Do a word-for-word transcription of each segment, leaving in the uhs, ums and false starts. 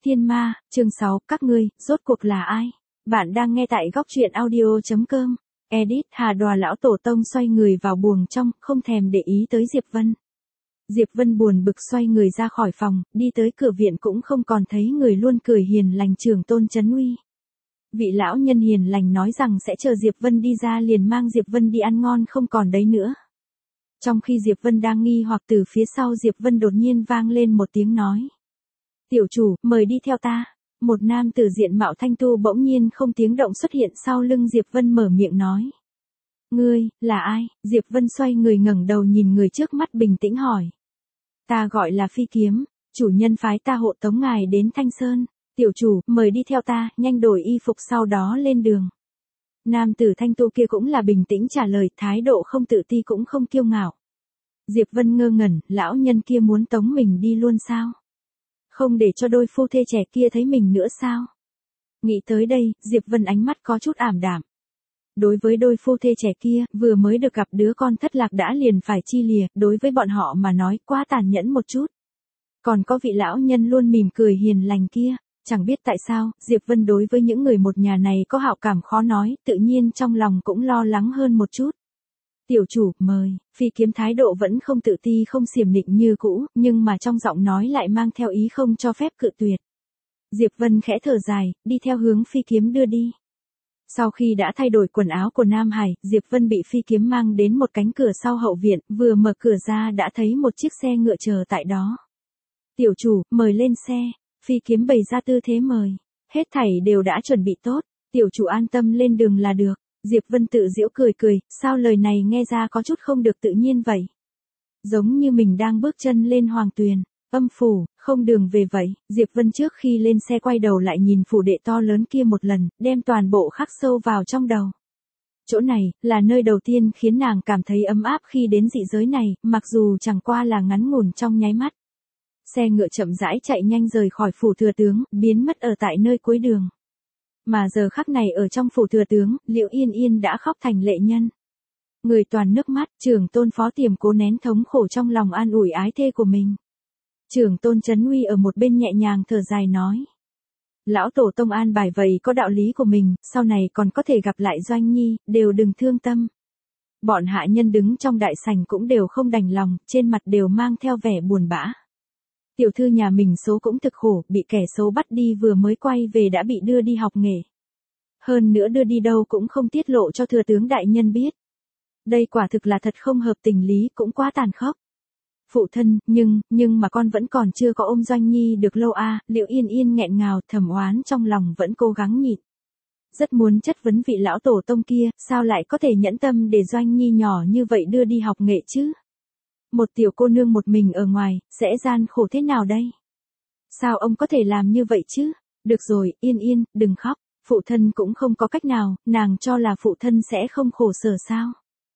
Thiên Ma, chương sáu, các ngươi, rốt cuộc là ai? Bạn đang nghe tại góc truyện audio chấm com. Edit Hà Đòa lão tổ tông xoay người vào buồng trong, không thèm để ý tới Diệp Vân. Diệp Vân buồn bực xoay người ra khỏi phòng, đi tới cửa viện cũng không còn thấy người luôn cười hiền lành Trưởng Tôn Trấn Uy. Vị lão nhân hiền lành nói rằng sẽ chờ Diệp Vân đi ra liền mang Diệp Vân đi ăn ngon không còn đấy nữa. Trong khi Diệp Vân đang nghi hoặc từ phía sau Diệp Vân đột nhiên vang lên một tiếng nói. Tiểu chủ, mời đi theo ta. Một nam tử diện mạo thanh tu bỗng nhiên không tiếng động xuất hiện sau lưng Diệp Vân mở miệng nói. Ngươi, là ai? Diệp Vân xoay người ngẩng đầu nhìn người trước mắt bình tĩnh hỏi. Ta gọi là Phi Kiếm, chủ nhân phái ta hộ tống ngài đến Thanh Sơn. Tiểu chủ, mời đi theo ta, nhanh đổi y phục sau đó lên đường. Nam tử thanh tu kia cũng là bình tĩnh trả lời, thái độ không tự ti cũng không kiêu ngạo. Diệp Vân ngơ ngẩn, lão nhân kia muốn tống mình đi luôn sao? Không để cho đôi phu thê trẻ kia thấy mình nữa sao? Nghĩ tới đây, Diệp Vân ánh mắt có chút ảm đạm. Đối với đôi phu thê trẻ kia, vừa mới được gặp đứa con thất lạc đã liền phải chi lìa, đối với bọn họ mà nói quá tàn nhẫn một chút. Còn có vị lão nhân luôn mỉm cười hiền lành kia, chẳng biết tại sao, Diệp Vân đối với những người một nhà này có hảo cảm khó nói, tự nhiên trong lòng cũng lo lắng hơn một chút. Tiểu chủ, mời. Phi Kiếm thái độ vẫn không tự ti không xiểm nịnh như cũ, nhưng mà trong giọng nói lại mang theo ý không cho phép cự tuyệt. Diệp Vân khẽ thở dài, đi theo hướng Phi Kiếm đưa đi. Sau khi đã thay đổi quần áo của Nam Hải, Diệp Vân bị Phi Kiếm mang đến một cánh cửa sau hậu viện, vừa mở cửa ra đã thấy một chiếc xe ngựa chờ tại đó. Tiểu chủ, mời lên xe. Phi Kiếm bày ra tư thế mời. Hết thảy đều đã chuẩn bị tốt, tiểu chủ an tâm lên đường là được. Diệp Vân tự giễu cười cười, sao lời này nghe ra có chút không được tự nhiên vậy? Giống như mình đang bước chân lên hoàng tuyền, âm phủ, không đường về vậy. Diệp Vân trước khi lên xe quay đầu lại nhìn phủ đệ to lớn kia một lần, đem toàn bộ khắc sâu vào trong đầu. Chỗ này, là nơi đầu tiên khiến nàng cảm thấy ấm áp khi đến dị giới này, mặc dù chẳng qua là ngắn ngủn trong nháy mắt. Xe ngựa chậm rãi chạy nhanh rời khỏi phủ thừa tướng, biến mất ở tại nơi cuối đường. Mà giờ khắc này ở trong phủ thừa tướng, Liễu Yên Yên đã khóc thành lệ nhân. Người toàn nước mắt, Trưởng Tôn Phó Tiềm cố nén thống khổ trong lòng an ủi ái thê của mình. Trưởng Tôn Trấn Uy ở một bên nhẹ nhàng thở dài nói. Lão tổ tông an bài vậy có đạo lý của mình, sau này còn có thể gặp lại Doanh Nhi, đều đừng thương tâm. Bọn hạ nhân đứng trong đại sảnh cũng đều không đành lòng, trên mặt đều mang theo vẻ buồn bã. Tiểu thư nhà mình số cũng thực khổ, bị kẻ xấu bắt đi vừa mới quay về đã bị đưa đi học nghề. Hơn nữa đưa đi đâu cũng không tiết lộ cho thừa tướng đại nhân biết. Đây quả thực là thật không hợp tình lý, cũng quá tàn khốc. Phụ thân, nhưng, nhưng mà con vẫn còn chưa có ôm Doanh Nhi được lâu a. Liễu Yên Yên nghẹn ngào, thầm oán trong lòng vẫn cố gắng nhịn. Rất muốn chất vấn vị lão tổ tông kia, sao lại có thể nhẫn tâm để Doanh Nhi nhỏ như vậy đưa đi học nghệ chứ? Một tiểu cô nương một mình ở ngoài, sẽ gian khổ thế nào đây? Sao ông có thể làm như vậy chứ? Được rồi, Yên Yên, đừng khóc. Phụ thân cũng không có cách nào, nàng cho là phụ thân sẽ không khổ sở sao?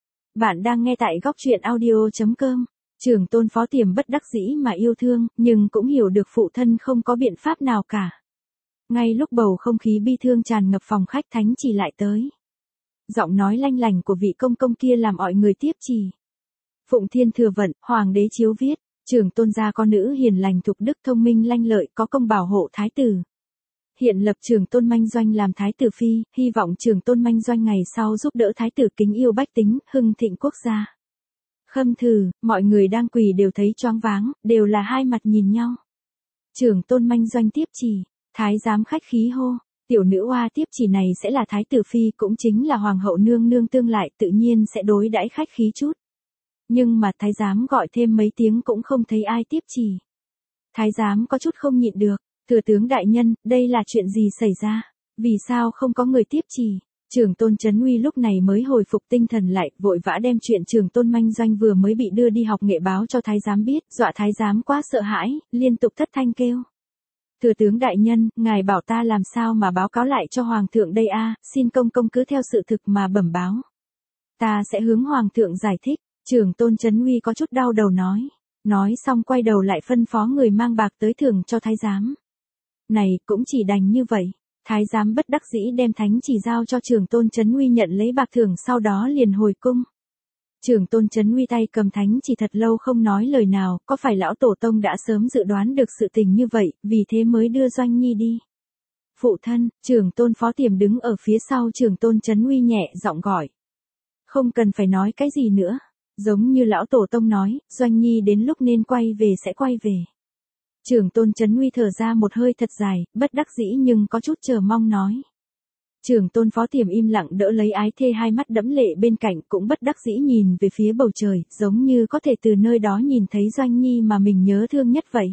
Bạn đang nghe tại góc truyện audio chấm com. Trưởng Tôn Phó Tiềm bất đắc dĩ mà yêu thương, nhưng cũng hiểu được phụ thân không có biện pháp nào cả. Ngay lúc bầu không khí bi thương tràn ngập phòng khách thánh chỉ lại tới. Giọng nói lanh lành của vị công công kia làm mọi người tiếp chỉ. Phụng Thiên Thừa Vận, Hoàng đế chiếu viết, Trưởng Tôn gia có nữ hiền lành thục đức thông minh lanh lợi có công bảo hộ thái tử. Hiện lập Trưởng Tôn Manh Doanh làm thái tử phi, hy vọng Trưởng Tôn Manh Doanh ngày sau giúp đỡ thái tử kính yêu bách tính, hưng thịnh quốc gia. Khâm thử, mọi người đang quỳ đều thấy choáng váng, đều là hai mặt nhìn nhau. Trưởng Tôn Manh Doanh tiếp chỉ, thái giám khách khí hô, tiểu nữ oa tiếp chỉ này sẽ là thái tử phi cũng chính là hoàng hậu nương nương tương lại tự nhiên sẽ đối đãi khách khí chút. Nhưng mà thái giám gọi thêm mấy tiếng cũng không thấy ai tiếp chỉ. Thái giám có chút không nhịn được, thừa tướng đại nhân, đây là chuyện gì xảy ra? Vì sao không có người tiếp chỉ? Trưởng Tôn Trấn Uy lúc này mới hồi phục tinh thần lại, vội vã đem chuyện Trưởng Tôn Manh Doanh vừa mới bị đưa đi học nghệ báo cho thái giám biết, dọa thái giám quá sợ hãi, liên tục thất thanh kêu. Thừa tướng đại nhân, ngài bảo ta làm sao mà báo cáo lại cho hoàng thượng đây a? Xin công công cứ theo sự thực mà bẩm báo. Ta sẽ hướng hoàng thượng giải thích. Trưởng Tôn Trấn Uy có chút đau đầu nói. Nói xong quay đầu lại phân phó người mang bạc tới thưởng cho thái giám. Này, cũng chỉ đành như vậy. Thái giám bất đắc dĩ đem thánh chỉ giao cho Trưởng Tôn Trấn Uy nhận lấy bạc thưởng sau đó liền hồi cung. Trưởng tôn Trấn Uy tay cầm thánh chỉ thật lâu không nói lời nào, có phải lão tổ tông đã sớm dự đoán được sự tình như vậy, vì thế mới đưa Doanh Nhi đi. Phụ thân, trưởng tôn Phó Tiềm đứng ở phía sau trưởng tôn Trấn Uy nhẹ giọng gọi. Không cần phải nói cái gì nữa. Giống như lão tổ tông nói, Doanh Nhi đến lúc nên quay về sẽ quay về. Trưởng tôn Trấn Uy thở ra một hơi thật dài, bất đắc dĩ nhưng có chút chờ mong nói. Trưởng tôn Phó Tiềm im lặng đỡ lấy ái thê hai mắt đẫm lệ bên cạnh cũng bất đắc dĩ nhìn về phía bầu trời, giống như có thể từ nơi đó nhìn thấy Doanh Nhi mà mình nhớ thương nhất vậy.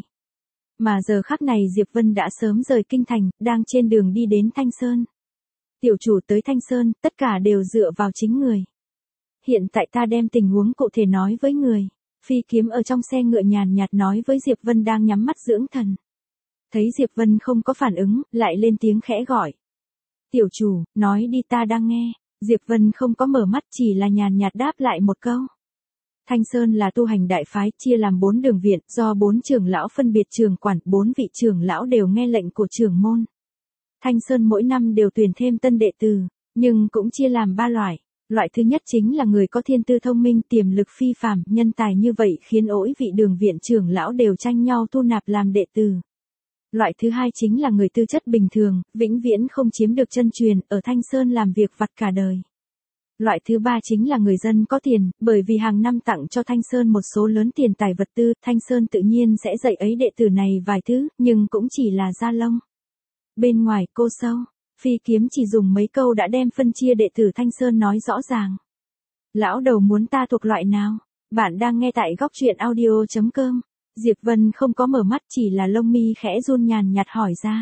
Mà giờ khắc này Diệp Vân đã sớm rời kinh thành, đang trên đường đi đến Thanh Sơn. Tiểu chủ tới Thanh Sơn, tất cả đều dựa vào chính người. Hiện tại ta đem tình huống cụ thể nói với người. Phi Kiếm ở trong xe ngựa nhàn nhạt nói với Diệp Vân đang nhắm mắt dưỡng thần. Thấy Diệp Vân không có phản ứng, lại lên tiếng khẽ gọi. Tiểu chủ, nói đi ta đang nghe. Diệp Vân không có mở mắt chỉ là nhàn nhạt đáp lại một câu. Thanh Sơn là tu hành đại phái chia làm bốn đường viện, do bốn trưởng lão phân biệt trưởng quản, bốn vị trưởng lão đều nghe lệnh của trưởng môn. Thanh Sơn mỗi năm đều tuyển thêm tân đệ tử, nhưng cũng chia làm ba loại. Loại thứ nhất chính là người có thiên tư thông minh tiềm lực phi phàm, nhân tài như vậy khiến ỗi vị đường viện trưởng lão đều tranh nhau thu nạp làm đệ tử. Loại thứ hai chính là người tư chất bình thường, vĩnh viễn không chiếm được chân truyền, ở Thanh Sơn làm việc vặt cả đời. Loại thứ ba chính là người dân có tiền, bởi vì hàng năm tặng cho Thanh Sơn một số lớn tiền tài vật tư, Thanh Sơn tự nhiên sẽ dạy ấy đệ tử này vài thứ, nhưng cũng chỉ là da lông. Bên ngoài cô sâu, Phi Kiếm chỉ dùng mấy câu đã đem phân chia đệ tử Thanh Sơn nói rõ ràng. Lão đầu muốn ta thuộc loại nào? Bạn đang nghe tại góc truyện audio chấm com. Diệp Vân không có mở mắt chỉ là lông mi khẽ run nhàn nhạt hỏi ra.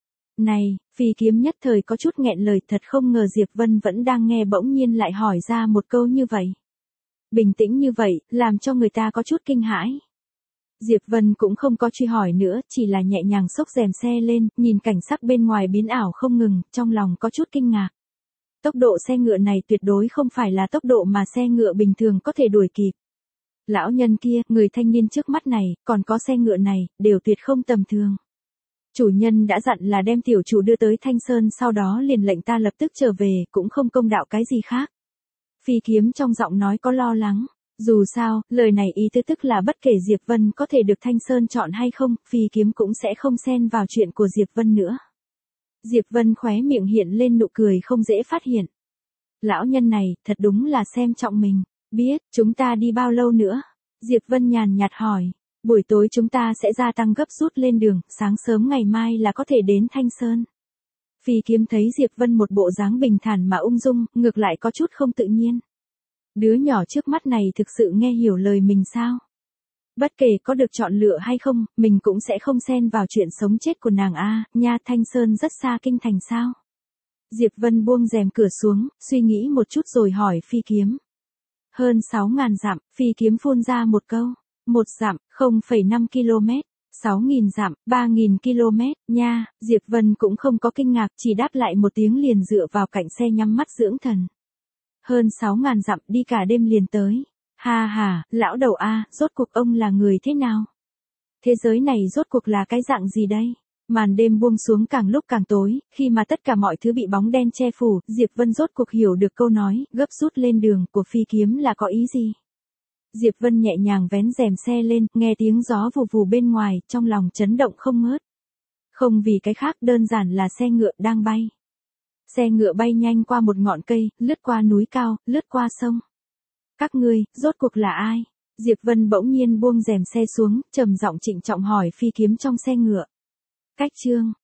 Này, Phi Kiếm nhất thời có chút nghẹn lời, thật không ngờ Diệp Vân vẫn đang nghe bỗng nhiên lại hỏi ra một câu như vậy. Bình tĩnh như vậy, làm cho người ta có chút kinh hãi. Diệp Vân cũng không có truy hỏi nữa, chỉ là nhẹ nhàng xốc rèm xe lên, nhìn cảnh sắc bên ngoài biến ảo không ngừng, trong lòng có chút kinh ngạc. Tốc độ xe ngựa này tuyệt đối không phải là tốc độ mà xe ngựa bình thường có thể đuổi kịp. Lão nhân kia, người thanh niên trước mắt này, còn có xe ngựa này, đều tuyệt không tầm thường. Chủ nhân đã dặn là đem tiểu chủ đưa tới Thanh Sơn, sau đó liền lệnh ta lập tức trở về, cũng không công đạo cái gì khác. Phi Kiếm trong giọng nói có lo lắng. Dù sao, lời này ý tứ tức là bất kể Diệp Vân có thể được Thanh Sơn chọn hay không, Phi Kiếm cũng sẽ không xen vào chuyện của Diệp Vân nữa. Diệp Vân khóe miệng hiện lên nụ cười không dễ phát hiện. Lão nhân này, thật đúng là xem trọng mình. Biết, chúng ta đi bao lâu nữa? Diệp Vân nhàn nhạt hỏi. Buổi tối chúng ta sẽ gia tăng gấp rút lên đường, sáng sớm ngày mai là có thể đến Thanh Sơn. Phi Kiếm thấy Diệp Vân một bộ dáng bình thản mà ung dung, ngược lại có chút không tự nhiên. Đứa nhỏ trước mắt này thực sự nghe hiểu lời mình sao? Bất kể có được chọn lựa hay không, mình cũng sẽ không xen vào chuyện sống chết của nàng a, nha. Thanh Sơn rất xa kinh thành sao? Diệp Vân buông rèm cửa xuống, suy nghĩ một chút rồi hỏi Phi Kiếm. Hơn sáu ngàn dặm, Phi Kiếm phun ra một câu. Một dặm, không phẩy năm ki lô mét. Sáu nghìn dặm, ba nghìn ki lô mét, nha. Diệp Vân cũng không có kinh ngạc, chỉ đáp lại một tiếng liền dựa vào cạnh xe nhắm mắt dưỡng thần. Hơn sáu ngàn dặm, đi cả đêm liền tới. Ha ha, lão đầu a, rốt cuộc ông là người thế nào? Thế giới này rốt cuộc là cái dạng gì đây? Màn đêm buông xuống càng lúc càng tối, khi mà tất cả mọi thứ bị bóng đen che phủ, Diệp Vân rốt cuộc hiểu được câu nói, gấp rút lên đường của Phi Kiếm là có ý gì? Diệp Vân nhẹ nhàng vén rèm xe lên, nghe tiếng gió vù vù bên ngoài, trong lòng chấn động không ngớt. Không vì cái khác, đơn giản là xe ngựa đang bay. Xe ngựa bay nhanh qua một ngọn cây, lướt qua núi cao, lướt qua sông. Các ngươi, rốt cuộc là ai? Diệp Vân bỗng nhiên buông rèm xe xuống, trầm giọng trịnh trọng hỏi Phi Kiếm trong xe ngựa. Cách chương,